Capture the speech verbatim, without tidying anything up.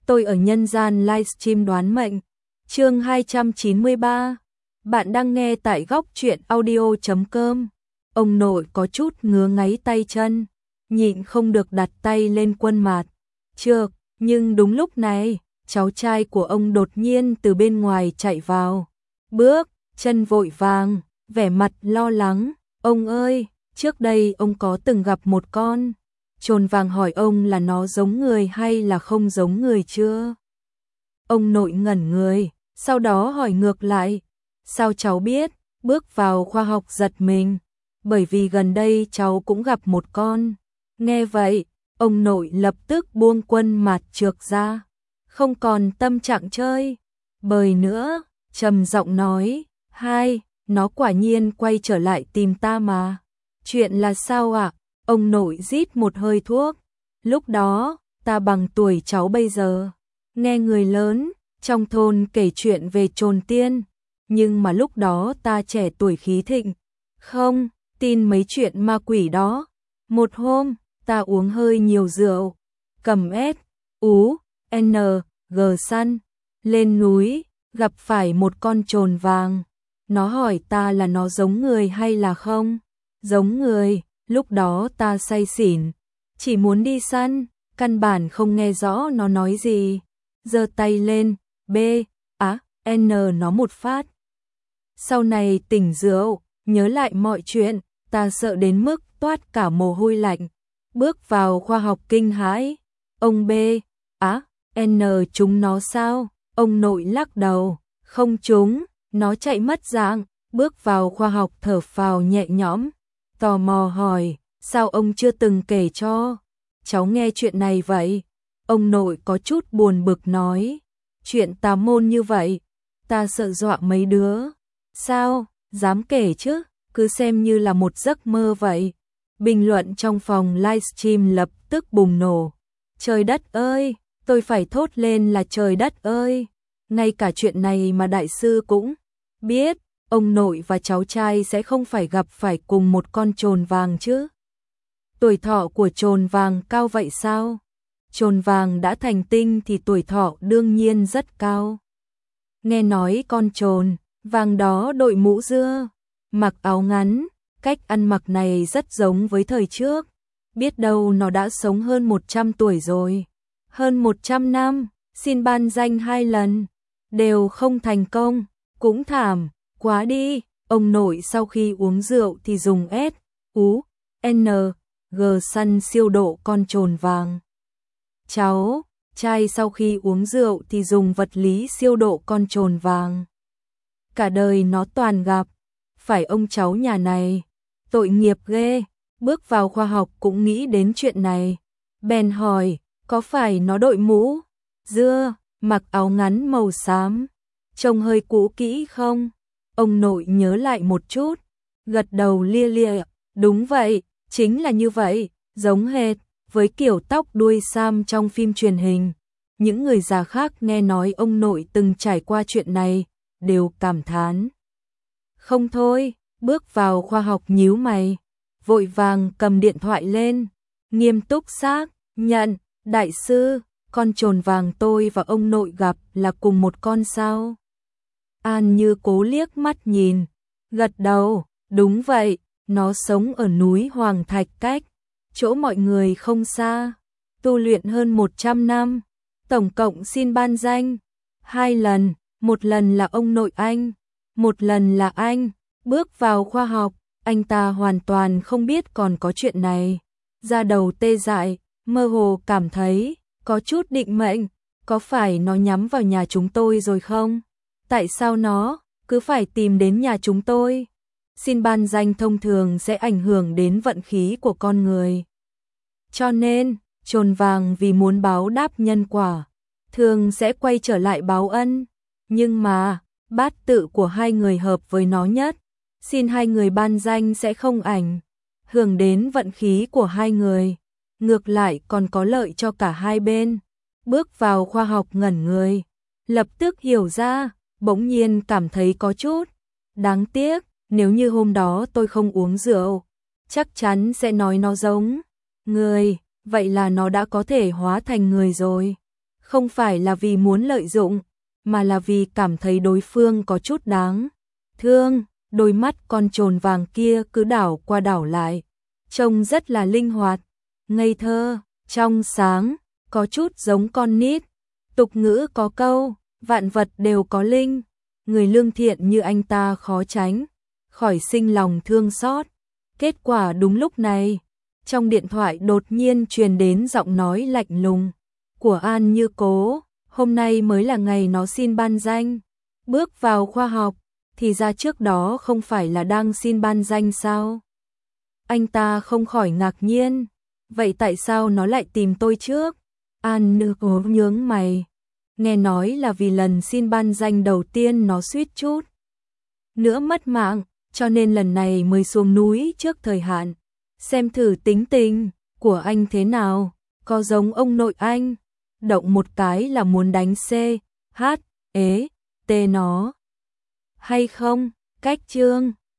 tôi ở nhân gian livestream đoán mệnh. Chương hai trăm chín mươi ba. Bạn đang nghe tại góc truyện audio chấm com. Ông nội có chút ngứa ngáy tay chân, nhịn không được đặt tay lên quân mạt. Trước, nhưng đúng lúc này, cháu trai của ông đột nhiên từ bên ngoài chạy vào. Bước, chân vội vàng, vẻ mặt lo lắng. Ông ơi, trước đây ông có từng gặp một con trồn vàng, hỏi ông là nó giống người hay là không giống người chưa? Ông nội ngẩn người, sau đó hỏi ngược lại. Sao cháu biết? Bước vào khoa học giật mình. Bởi vì gần đây cháu cũng gặp một con. Nghe vậy, ông nội lập tức buông quân mạt trược ra. Không còn tâm trạng chơi bời nữa, trầm giọng nói. Hai, nó quả nhiên quay trở lại tìm ta mà. Chuyện là sao ạ? À? Ông nội rít một hơi thuốc. Lúc đó, ta bằng tuổi cháu bây giờ. Nghe người lớn trong thôn kể chuyện về trồn tiên. Nhưng mà lúc đó ta trẻ tuổi khí thịnh. Không tin mấy chuyện ma quỷ đó. Một hôm, ta uống hơi nhiều rượu. Cầm S, U, N, G săn. Lên núi, gặp phải một con trồn vàng. Nó hỏi ta là nó giống người hay là không? Giống người. Lúc đó ta say xỉn, chỉ muốn đi săn, căn bản không nghe rõ nó nói gì. Giơ tay lên, B, á, N nó một phát. Sau này tỉnh rượu, nhớ lại mọi chuyện, ta sợ đến mức toát cả mồ hôi lạnh. Bước vào khoa học kinh hãi. Ông B, á, N chúng nó sao? Ông nội lắc đầu, không chúng, nó chạy mất dạng. Bước vào khoa học thở phào nhẹ nhõm. Tò mò hỏi, sao ông chưa từng kể cho cháu nghe chuyện này vậy? Ông nội có chút buồn bực nói, chuyện tà môn như vậy, ta sợ dọa mấy đứa. Sao, dám kể chứ, cứ xem như là một giấc mơ vậy. Bình luận trong phòng livestream lập tức bùng nổ. Trời đất ơi, tôi phải thốt lên là trời đất ơi. Ngay cả chuyện này mà đại sư cũng biết. Ông nội và cháu trai sẽ không phải gặp phải cùng một con trồn vàng chứ? Tuổi thọ của trồn vàng cao vậy sao? Trồn vàng đã thành tinh thì tuổi thọ đương nhiên rất cao. Nghe nói con trồn vàng đó đội mũ dưa, mặc áo ngắn, cách ăn mặc này rất giống với thời trước. Biết đâu nó đã sống hơn một trăm tuổi rồi. Hơn một trăm năm, xin ban danh hai lần, đều không thành công, cũng thảm. Quá đi, ông nội sau khi uống rượu thì dùng S, U, N, G săn siêu độ con trồn vàng. Cháu, trai sau khi uống rượu thì dùng vật lý siêu độ con trồn vàng. Cả đời nó toàn gặp, phải ông cháu nhà này, tội nghiệp ghê. Bước vào khoa học cũng nghĩ đến chuyện này. Bèn hỏi, có phải nó đội mũ dưa, mặc áo ngắn màu xám, trông hơi cũ kỹ không? Ông nội nhớ lại một chút, gật đầu lia lịa, đúng vậy, chính là như vậy, giống hệt với kiểu tóc đuôi sam trong phim truyền hình. Những người già khác nghe nói ông nội từng trải qua chuyện này, đều cảm thán. Không thôi, bước vào khoa học nhíu mày, vội vàng cầm điện thoại lên, nghiêm túc xác nhận, đại sư, con trồn vàng tôi và ông nội gặp là cùng một con sao? An Như cố liếc mắt nhìn, gật đầu, đúng vậy, nó sống ở núi Hoàng Thạch cách chỗ mọi người không xa, tu luyện hơn một trăm năm, tổng cộng xin ban danh hai lần, một lần là ông nội anh, một lần là anh. Bước vào khoa học, anh ta hoàn toàn không biết còn có chuyện này, da đầu tê dại, mơ hồ cảm thấy có chút định mệnh, có phải nó nhắm vào nhà chúng tôi rồi không? Tại sao nó cứ phải tìm đến nhà chúng tôi? Xin ban danh thông thường sẽ ảnh hưởng đến vận khí của con người. Cho nên, trồn vàng vì muốn báo đáp nhân quả, thường sẽ quay trở lại báo ân. Nhưng mà, bát tự của hai người hợp với nó nhất. Xin hai người ban danh sẽ không ảnh hưởng đến vận khí của hai người. Ngược lại còn có lợi cho cả hai bên. Bước vào khoa học ngẩn người, lập tức hiểu ra. Bỗng nhiên cảm thấy có chút đáng tiếc, nếu như hôm đó tôi không uống rượu, chắc chắn sẽ nói nó giống người, vậy là nó đã có thể hóa thành người rồi. Không phải là vì muốn lợi dụng, mà là vì cảm thấy đối phương có chút đáng thương. Đôi mắt con trồn vàng kia cứ đảo qua đảo lại, trông rất là linh hoạt, ngây thơ, trong sáng, có chút giống con nít. Tục ngữ có câu, vạn vật đều có linh, người lương thiện như anh ta khó tránh khỏi sinh lòng thương xót. Kết quả đúng lúc này, trong điện thoại đột nhiên truyền đến giọng nói lạnh lùng của An Như Cố. Hôm nay mới là ngày nó xin ban danh, bước vào khoa học, thì ra trước đó không phải là đang xin ban danh sao? Anh ta không khỏi ngạc nhiên, vậy tại sao nó lại tìm tôi trước? An Như Cố nhướng mày, nghe nói là vì lần xin ban danh đầu tiên nó suýt chút nữa mất mạng, cho nên lần này mới xuống núi trước thời hạn, xem thử tính tình của anh thế nào, có giống ông nội anh, động một cái là muốn đánh C, H, ế, T nó hay không? Cách chương